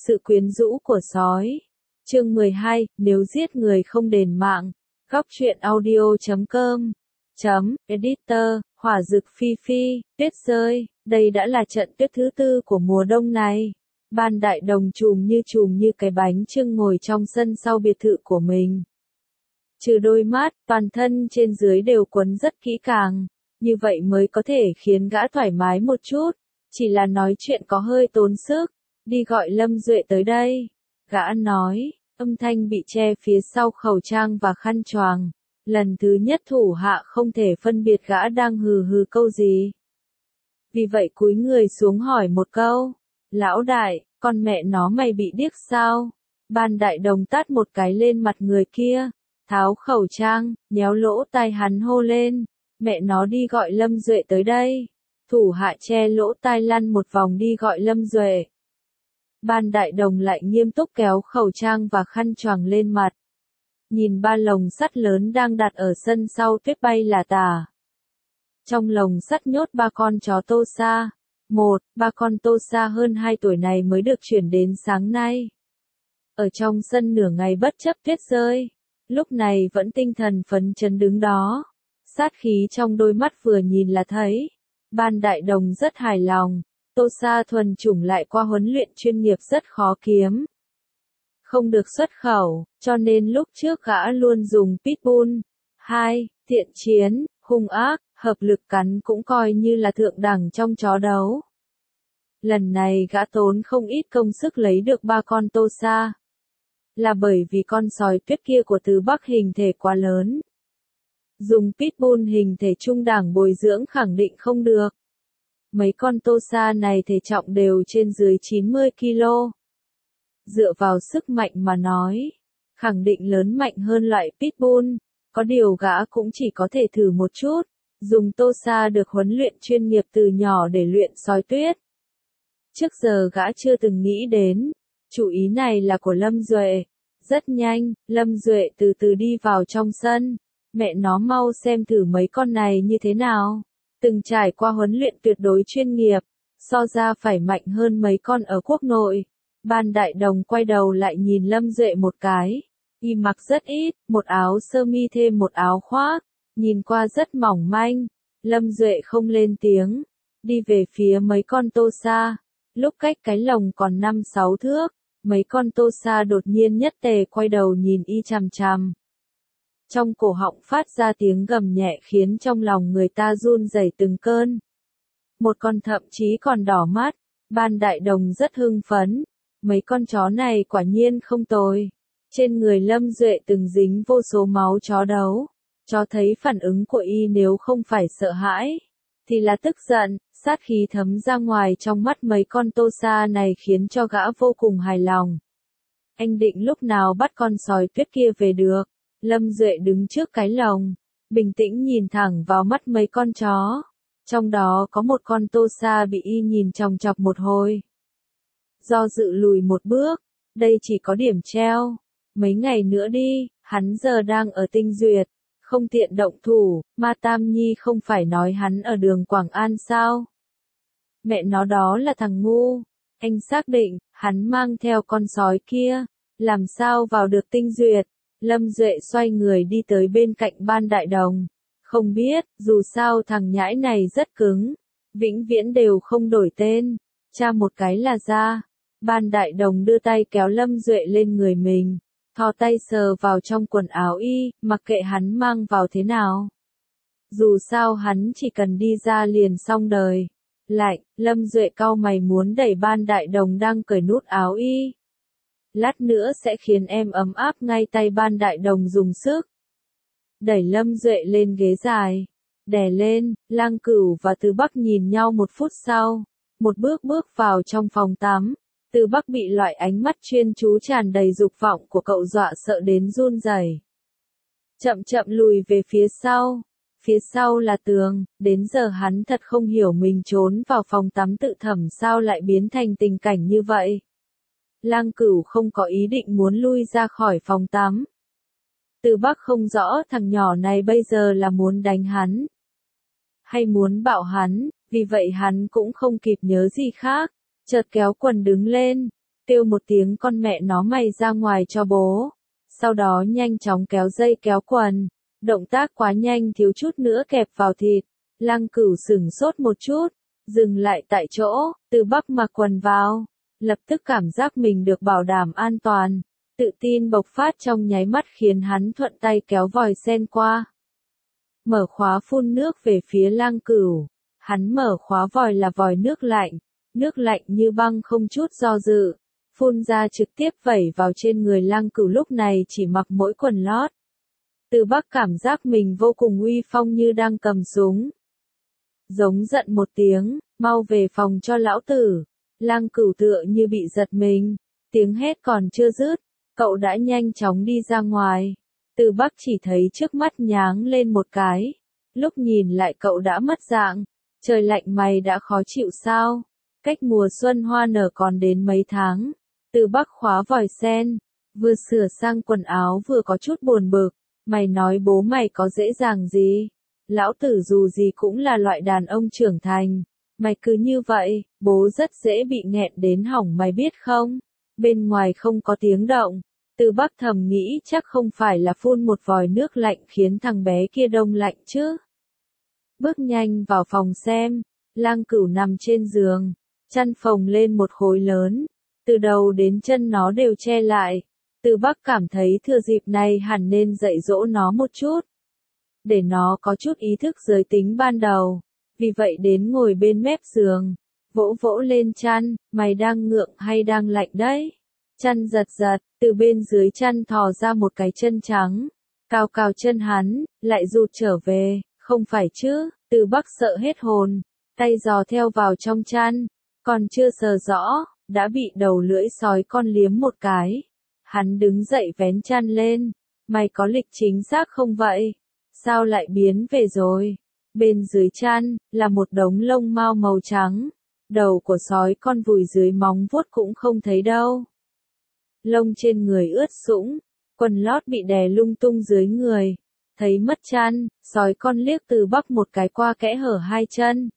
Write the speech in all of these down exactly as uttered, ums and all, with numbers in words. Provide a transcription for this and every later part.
Sự quyến rũ của sói. Chương mười hai, nếu giết người không đền mạng. Góc truyện audio chấm com. Chấm, editor, hỏa dực phi phi, tuyết rơi, đây đã là trận tuyết thứ tư của mùa đông này. Ban Đại Đồng chùm như chùm như cái bánh chưng ngồi trong sân sau biệt thự của mình. Trừ đôi mắt, toàn thân trên dưới đều quấn rất kỹ càng, như vậy mới có thể khiến gã thoải mái một chút, chỉ là nói chuyện có hơi tốn sức, đi gọi Lâm Duệ tới đây. Gã nói, âm thanh bị che phía sau khẩu trang và khăn choàng. Lần thứ nhất thủ hạ không thể phân biệt gã đang hừ hừ câu gì. Vì vậy cúi người xuống hỏi một câu. Lão đại, con mẹ nó mày bị điếc sao? Ban Đại Đồng tát một cái lên mặt người kia. Tháo khẩu trang, nhéo lỗ tai hắn hô lên. Mẹ nó đi gọi Lâm Duệ tới đây. Thủ hạ che lỗ tai lăn một vòng đi gọi Lâm Duệ. Ban Đại Đồng lại nghiêm túc kéo khẩu trang và khăn choàng lên mặt. Nhìn ba lồng sắt lớn đang đặt ở sân sau tuyết bay là tả. Trong lồng sắt nhốt ba con chó Tô Sa. Một, ba con Tô Sa hơn hai tuổi này mới được chuyển đến sáng nay. Ở trong sân nửa ngày bất chấp tuyết rơi. Lúc này vẫn tinh thần phấn chấn đứng đó. Sát khí trong đôi mắt vừa nhìn là thấy. Ban Đại Đồng rất hài lòng. Tô Sa thuần chủng lại qua huấn luyện chuyên nghiệp rất khó kiếm. Không được xuất khẩu, cho nên lúc trước gã luôn dùng Pitbull. Hai, thiện chiến, hung ác, hợp lực cắn cũng coi như là thượng đẳng trong chó đấu. Lần này gã tốn không ít công sức lấy được ba con Tô Sa. Là bởi vì con sói tuyết kia của Từ Bắc hình thể quá lớn. Dùng Pitbull hình thể trung đẳng bồi dưỡng khẳng định không được. Mấy con Tô Sa này thể trọng đều trên dưới chín mươi ki lô. Dựa vào sức mạnh mà nói, khẳng định lớn mạnh hơn loại Pitbull, có điều gã cũng chỉ có thể thử một chút, dùng Tô Sa được huấn luyện chuyên nghiệp từ nhỏ để luyện sói tuyết. Trước giờ gã chưa từng nghĩ đến, chủ ý này là của Lâm Duệ. Rất nhanh, Lâm Duệ từ từ đi vào trong sân, mẹ nó mau xem thử mấy con này như thế nào. Từng trải qua huấn luyện tuyệt đối chuyên nghiệp, so ra phải mạnh hơn mấy con ở quốc nội. Ban Đại Đồng quay đầu lại nhìn Lâm Duệ một cái. Y mặc rất ít, một áo sơ mi thêm một áo khoác, nhìn qua rất mỏng manh. Lâm Duệ không lên tiếng, đi về phía mấy con Tô Sa. Lúc cách cái lồng còn năm sáu thước, mấy con Tô Sa đột nhiên nhất tề quay đầu nhìn y chằm chằm. Trong cổ họng phát ra tiếng gầm nhẹ khiến trong lòng người ta run rẩy từng cơn. Một con thậm chí còn đỏ mắt. Ban Đại Đồng rất hưng phấn. Mấy con chó này quả nhiên không tồi. Trên người Lâm Duệ từng dính vô số máu chó đấu. Cho thấy phản ứng của y nếu không phải sợ hãi, thì là tức giận, sát khí thấm ra ngoài trong mắt mấy con Tô Sa này khiến cho gã vô cùng hài lòng. Anh định lúc nào bắt con sói tuyết kia về được? Lâm Duệ đứng trước cái lồng, bình tĩnh nhìn thẳng vào mắt mấy con chó. Trong đó có một con Tô Sa bị y nhìn chòng chọc một hồi. Do dự lùi một bước, đây chỉ có điểm treo. Mấy ngày nữa đi, hắn giờ đang ở Tinh Duyệt, không tiện động thủ, Ma Tam Nhi không phải nói hắn ở đường Quảng An sao? Mẹ nó đó là thằng ngu. Anh xác định, hắn mang theo con sói kia, làm sao vào được Tinh Duyệt? Lâm Duệ xoay người đi tới bên cạnh Ban Đại Đồng. Không biết, dù sao thằng nhãi này rất cứng. Vĩnh viễn đều không đổi tên. Cha một cái là ra. Ban Đại Đồng đưa tay kéo Lâm Duệ lên người mình. Thò tay sờ vào trong quần áo y, mặc kệ hắn mang vào thế nào. Dù sao hắn chỉ cần đi ra liền xong đời. Lạnh, Lâm Duệ cau mày muốn đẩy Ban Đại Đồng đang cởi nút áo y. Lát nữa sẽ khiến em ấm áp ngay tay. Ban Đại Đồng dùng sức đẩy Lâm Duệ lên ghế dài, đè lên. Lang Cửu và Từ Bắc nhìn nhau một phút sau, một bước bước vào trong phòng tắm. Từ Bắc bị loại ánh mắt chuyên chú tràn đầy dục vọng của cậu dọa sợ đến run rẩy. Chậm chậm lùi về phía sau. Phía sau là tường, đến giờ hắn thật không hiểu mình trốn vào phòng tắm tự thẩm sao lại biến thành tình cảnh như vậy. Lang Cửu không có ý định muốn lui ra khỏi phòng tắm. Từ Bắc không rõ thằng nhỏ này bây giờ là muốn đánh hắn, hay muốn bạo hắn, vì vậy hắn cũng không kịp nhớ gì khác. Chợt kéo quần đứng lên, kêu một tiếng con mẹ nó mày ra ngoài cho bố. Sau đó nhanh chóng kéo dây kéo quần. Động tác quá nhanh thiếu chút nữa kẹp vào thịt. Lăng Cửu sửng sốt một chút, dừng lại tại chỗ, Từ Bắc mặc quần vào. Lập tức cảm giác mình được bảo đảm an toàn. Tự tin bộc phát trong nháy mắt khiến hắn thuận tay kéo vòi sen qua. Mở khóa phun nước về phía Lăng Cửu. Hắn mở khóa vòi là vòi nước lạnh. Nước lạnh như băng không chút do dự. Phun ra trực tiếp vẩy vào trên người Lăng Cửu lúc này chỉ mặc mỗi quần lót. Từ Bắc cảm giác mình vô cùng uy phong như đang cầm súng. Giống giận một tiếng, mau về phòng cho lão tử. Lăng Cửu tựa như bị giật mình. Tiếng hét còn chưa dứt, cậu đã nhanh chóng đi ra ngoài. Từ Bắc chỉ thấy trước mắt nháng lên một cái. Lúc nhìn lại cậu đã mất dạng. Trời lạnh mày đã khó chịu sao? Cách mùa xuân hoa nở còn đến mấy tháng. Từ Bắc khóa vòi sen. Vừa sửa sang quần áo vừa có chút buồn bực. Mày nói bố mày có dễ dàng gì? Lão tử dù gì cũng là loại đàn ông trưởng thành. Mày cứ như vậy, bố rất dễ bị nghẹn đến hỏng mày biết không? Bên ngoài không có tiếng động. Từ Bắc thầm nghĩ chắc không phải là phun một vòi nước lạnh khiến thằng bé kia đông lạnh chứ. Bước nhanh vào phòng xem, Lăng Cửu nằm trên giường, chăn phồng lên một khối lớn, từ đầu đến chân nó đều che lại. Từ Bắc cảm thấy thừa dịp này hẳn nên dạy dỗ nó một chút, để nó có chút ý thức giới tính ban đầu. Vì vậy đến ngồi bên mép giường, vỗ vỗ lên chăn, mày đang ngượng hay đang lạnh đấy? Chăn giật giật, từ bên dưới chăn thò ra một cái chân trắng, cào cào chân hắn, lại rụt trở về, không phải chứ? Từ Bắc sợ hết hồn, tay giò theo vào trong chăn, còn chưa sờ rõ, đã bị đầu lưỡi sói con liếm một cái. Hắn đứng dậy vén chăn lên, mày có lịch chính xác không vậy? Sao lại biến về rồi? Bên dưới chăn, là một đống lông mao màu trắng, đầu của sói con vùi dưới móng vuốt cũng không thấy đâu. Lông trên người ướt sũng, quần lót bị đè lung tung dưới người. Thấy mất chăn, sói con liếc Từ Bắc một cái qua kẽ hở hai chân.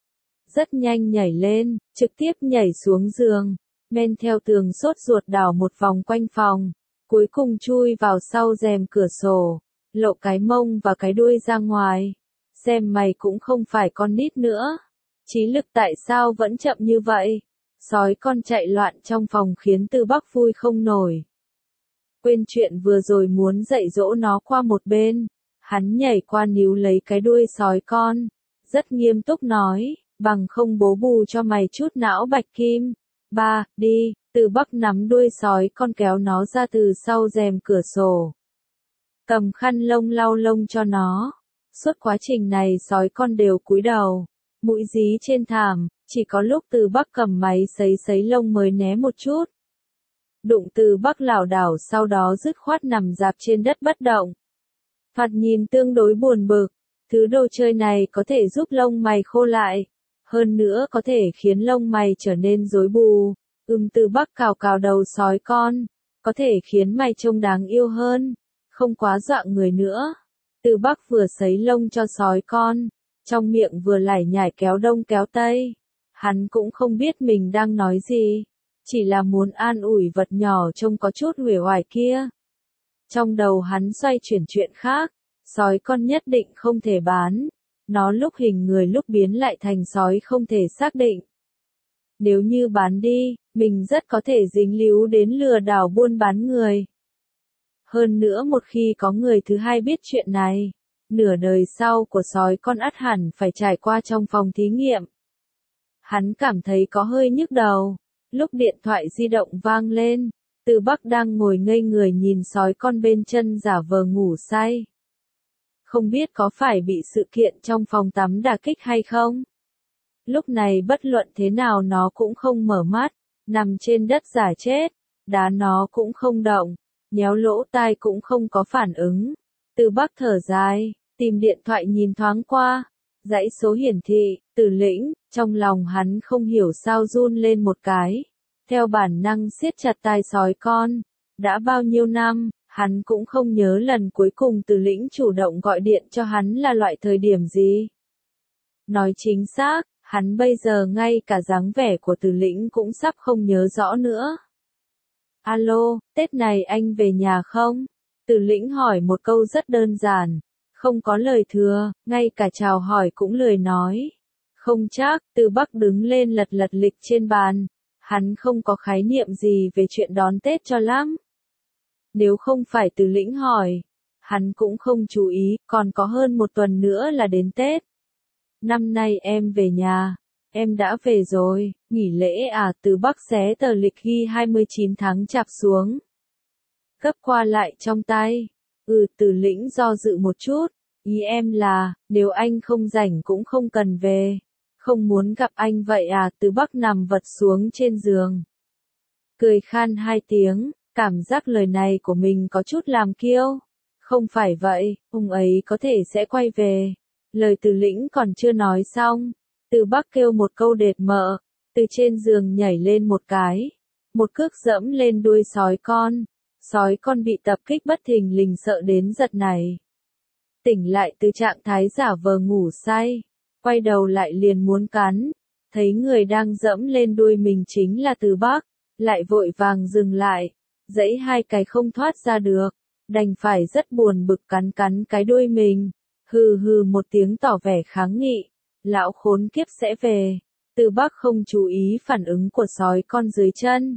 Rất nhanh nhảy lên, trực tiếp nhảy xuống giường, men theo tường sốt ruột đảo một vòng quanh phòng, cuối cùng chui vào sau rèm cửa sổ, lộ cái mông và cái đuôi ra ngoài. Xem mày cũng không phải con nít nữa. Trí lực tại sao vẫn chậm như vậy? Sói con chạy loạn trong phòng khiến Từ Bắc vui không nổi. Quên chuyện vừa rồi muốn dạy dỗ nó qua một bên. Hắn nhảy qua níu lấy cái đuôi sói con. Rất nghiêm túc nói, bằng không bố bù cho mày chút não bạch kim. Ba, đi, Từ Bắc nắm đuôi sói con kéo nó ra từ sau rèm cửa sổ. Cầm khăn lông lau lông cho nó. Suốt quá trình này sói con đều cúi đầu, mũi dí trên thảm, chỉ có lúc Từ Bắc cầm máy sấy sấy lông mới né một chút. Đụng Từ Bắc lảo đảo sau đó dứt khoát nằm rạp trên đất bất động. Thoạt nhìn tương đối buồn bực, thứ đồ chơi này có thể giúp lông mày khô lại, hơn nữa có thể khiến lông mày trở nên rối bù. Ừm Từ Bắc cào cào đầu sói con, có thể khiến mày trông đáng yêu hơn, không quá dọa người nữa. Từ Bắc vừa sấy lông cho sói con, trong miệng vừa lải nhải kéo đông kéo tây. Hắn cũng không biết mình đang nói gì, chỉ là muốn an ủi vật nhỏ trông có chút uể oải kia. Trong đầu hắn xoay chuyển chuyện khác, sói con nhất định không thể bán, nó lúc hình người lúc biến lại thành sói không thể xác định. Nếu như bán đi, mình rất có thể dính líu đến lừa đảo buôn bán người. Hơn nữa một khi có người thứ hai biết chuyện này, nửa đời sau của sói con ắt hẳn phải trải qua trong phòng thí nghiệm. Hắn cảm thấy có hơi nhức đầu, lúc điện thoại di động vang lên, Từ Bắc đang ngồi ngây người nhìn sói con bên chân giả vờ ngủ say. Không biết có phải bị sự kiện trong phòng tắm đả kích hay không? Lúc này bất luận thế nào nó cũng không mở mắt, nằm trên đất giả chết, đá nó cũng không động. Nhéo lỗ tai cũng không có phản ứng. Từ Bắc thở dài, tìm điện thoại nhìn thoáng qua, dãy số hiển thị, Từ Lĩnh, trong lòng hắn không hiểu sao run lên một cái. Theo bản năng siết chặt tai sói con, đã bao nhiêu năm, hắn cũng không nhớ lần cuối cùng Từ Lĩnh chủ động gọi điện cho hắn là loại thời điểm gì. Nói chính xác, hắn bây giờ ngay cả dáng vẻ của Từ Lĩnh cũng sắp không nhớ rõ nữa. Alo, Tết này anh về nhà không? Từ Lĩnh hỏi một câu rất đơn giản. Không có lời thừa, ngay cả chào hỏi cũng lười nói. Không chắc, Từ Bắc đứng lên lật lật lịch trên bàn. Hắn không có khái niệm gì về chuyện đón Tết cho lắm. Nếu không phải Từ Lĩnh hỏi, hắn cũng không chú ý, còn có hơn một tuần nữa là đến Tết. Năm nay em về nhà. Em đã về rồi, nghỉ lễ à? Từ Bắc xé tờ lịch ghi hai mươi chín tháng Chạp xuống. Gấp qua lại trong tay. Ừ, Từ Lĩnh do dự một chút. Ý em là, nếu anh không rảnh cũng không cần về. Không muốn gặp anh vậy à? Từ Bắc nằm vật xuống trên giường. Cười khan hai tiếng, cảm giác lời này của mình có chút làm kiêu. Không phải vậy, ông ấy có thể sẽ quay về. Lời Từ Lĩnh còn chưa nói xong. Từ Bắc kêu một câu đệt mợ, từ trên giường nhảy lên một cái. Một cước dẫm lên đuôi sói con. Sói con bị tập kích bất thình lình sợ đến giật nảy. Tỉnh lại từ trạng thái giả vờ ngủ say. Quay đầu lại liền muốn cắn. Thấy người đang dẫm lên đuôi mình chính là Từ Bắc. Lại vội vàng dừng lại. Dãy hai cái không thoát ra được. Đành phải rất buồn bực cắn cắn cái đuôi mình. Hừ hừ một tiếng tỏ vẻ kháng nghị. Lão khốn kiếp sẽ về. Từ Bắc không chú ý phản ứng của sói con dưới chân.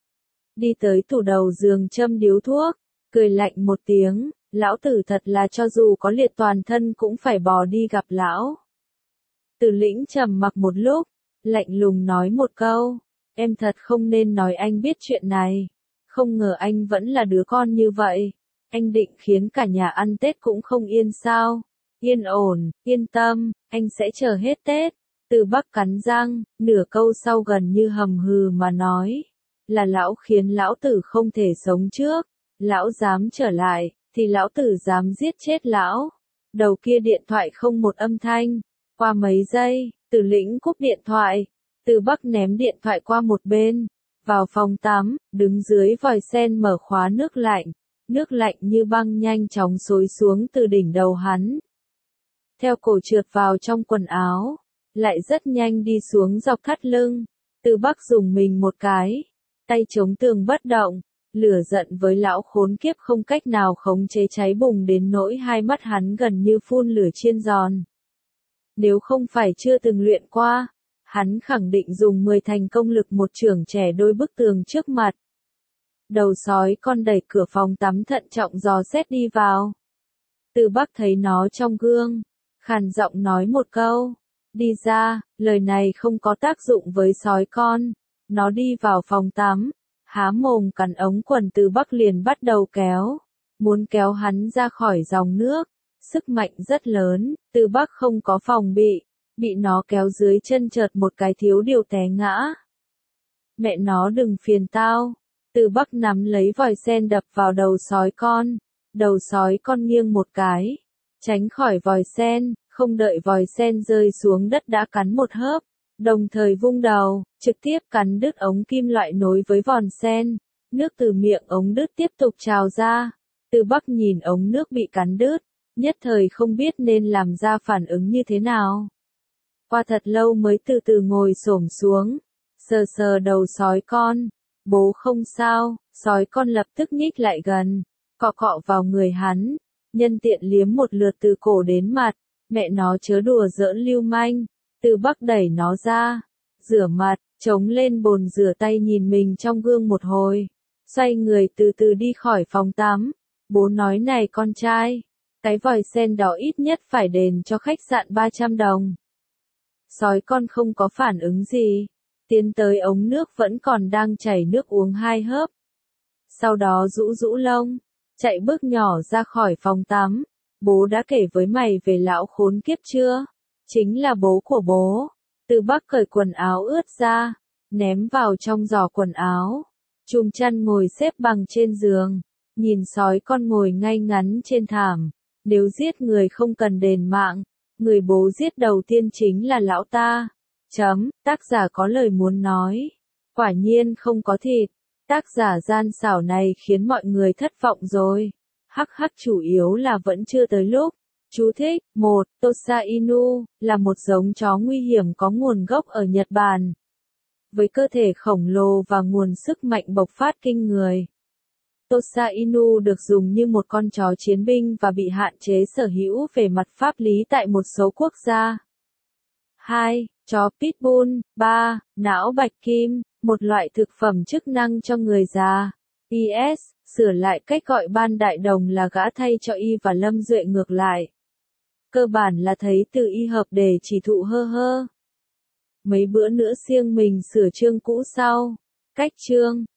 Đi tới tủ đầu giường châm điếu thuốc. Cười lạnh một tiếng. Lão tử thật là cho dù có liệt toàn thân cũng phải bò đi gặp lão. Từ Lĩnh trầm mặc một lúc. Lạnh lùng nói một câu. Em thật không nên nói anh biết chuyện này. Không ngờ anh vẫn là đứa con như vậy. Anh định khiến cả nhà ăn Tết cũng không yên sao. Yên ổn, yên tâm, anh sẽ chờ hết Tết. Từ Bắc cắn răng, nửa câu sau gần như hầm hừ mà nói. Là lão khiến lão tử không thể sống trước. Lão dám trở lại, thì lão tử dám giết chết lão. Đầu kia điện thoại không một âm thanh. Qua mấy giây, Từ Lĩnh cúp điện thoại. Từ Bắc ném điện thoại qua một bên. Vào phòng tắm, đứng dưới vòi sen mở khóa nước lạnh. Nước lạnh như băng nhanh chóng xối xuống từ đỉnh đầu hắn. Theo cổ trượt vào trong quần áo. Lại rất nhanh đi xuống dọc thắt lưng. Từ Bắc dùng mình một cái. Tay chống tường bất động. Lửa giận với lão khốn kiếp không cách nào khống chế cháy bùng đến nỗi hai mắt hắn gần như phun lửa chiên giòn. Nếu không phải chưa từng luyện qua, hắn khẳng định dùng mười thành công lực một chưởng trẻ đôi bức tường trước mặt. Đầu sói con đẩy cửa phòng tắm thận trọng dò xét đi vào. Từ Bắc thấy nó trong gương, khàn giọng nói một câu. Đi ra, lời này không có tác dụng với sói con. Nó đi vào phòng tắm, há mồm cắn ống quần Từ Bắc liền bắt đầu kéo. Muốn kéo hắn ra khỏi dòng nước. Sức mạnh rất lớn, Từ Bắc không có phòng bị. Bị nó kéo dưới chân chợt một cái thiếu điều té ngã. Mẹ nó đừng phiền tao. Từ Bắc nắm lấy vòi sen đập vào đầu sói con. Đầu sói con nghiêng một cái. Tránh khỏi vòi sen, không đợi vòi sen rơi xuống đất đã cắn một hớp. Đồng thời vung đầu, trực tiếp cắn đứt ống kim loại nối với vòi sen. Nước từ miệng ống đứt tiếp tục trào ra. Từ Bắc nhìn ống nước bị cắn đứt. Nhất thời không biết nên làm ra phản ứng như thế nào. Qua thật lâu mới từ từ ngồi xổm xuống. Sờ sờ đầu sói con. Bố không sao, sói con lập tức nhích lại gần. Cọ cọ vào người hắn. Nhân tiện liếm một lượt từ cổ đến mặt. Mẹ nó chớ đùa giỡn lưu manh. Từ Bắc đẩy nó ra. Rửa mặt, chống lên bồn rửa tay nhìn mình trong gương một hồi. Xoay người từ từ đi khỏi phòng tắm. Bố nói này con trai. Cái vòi sen đó ít nhất phải đền cho khách sạn ba trăm đồng. Sói con không có phản ứng gì. Tiến tới ống nước vẫn còn đang chảy nước uống hai hớp. Sau đó rũ rũ lông. Chạy bước nhỏ ra khỏi phòng tắm. Bố đã kể với mày về lão khốn kiếp chưa? Chính là bố của bố. Từ Bắc cởi quần áo ướt ra. Ném vào trong giỏ quần áo. Chùm chăn ngồi xếp bằng trên giường. Nhìn sói con ngồi ngay ngắn trên thảm. Nếu giết người không cần đền mạng. Người bố giết đầu tiên chính là lão ta. Chấm, tác giả có lời muốn nói. Quả nhiên không có thịt. Tác giả gian xảo này khiến mọi người thất vọng rồi. Hắc hắc chủ yếu là vẫn chưa tới lúc. Chú thích, một. Tosa Inu, là một giống chó nguy hiểm có nguồn gốc ở Nhật Bản. với cơ thể khổng lồ và nguồn sức mạnh bộc phát kinh người. Tosa Inu được dùng như một con chó chiến binh và bị hạn chế sở hữu về mặt pháp lý tại một số quốc gia. hai. Chó Pitbull. ba. Não bạch kim, một loại thực phẩm chức năng cho người già. i ét, sửa lại cách gọi Ban Đại Đồng là gã thay cho y và Lâm Duệ ngược lại. Cơ bản là thấy từ y hợp để chỉ thụ hơ hơ. Mấy bữa nữa siêng mình sửa chương cũ sau. Cách chương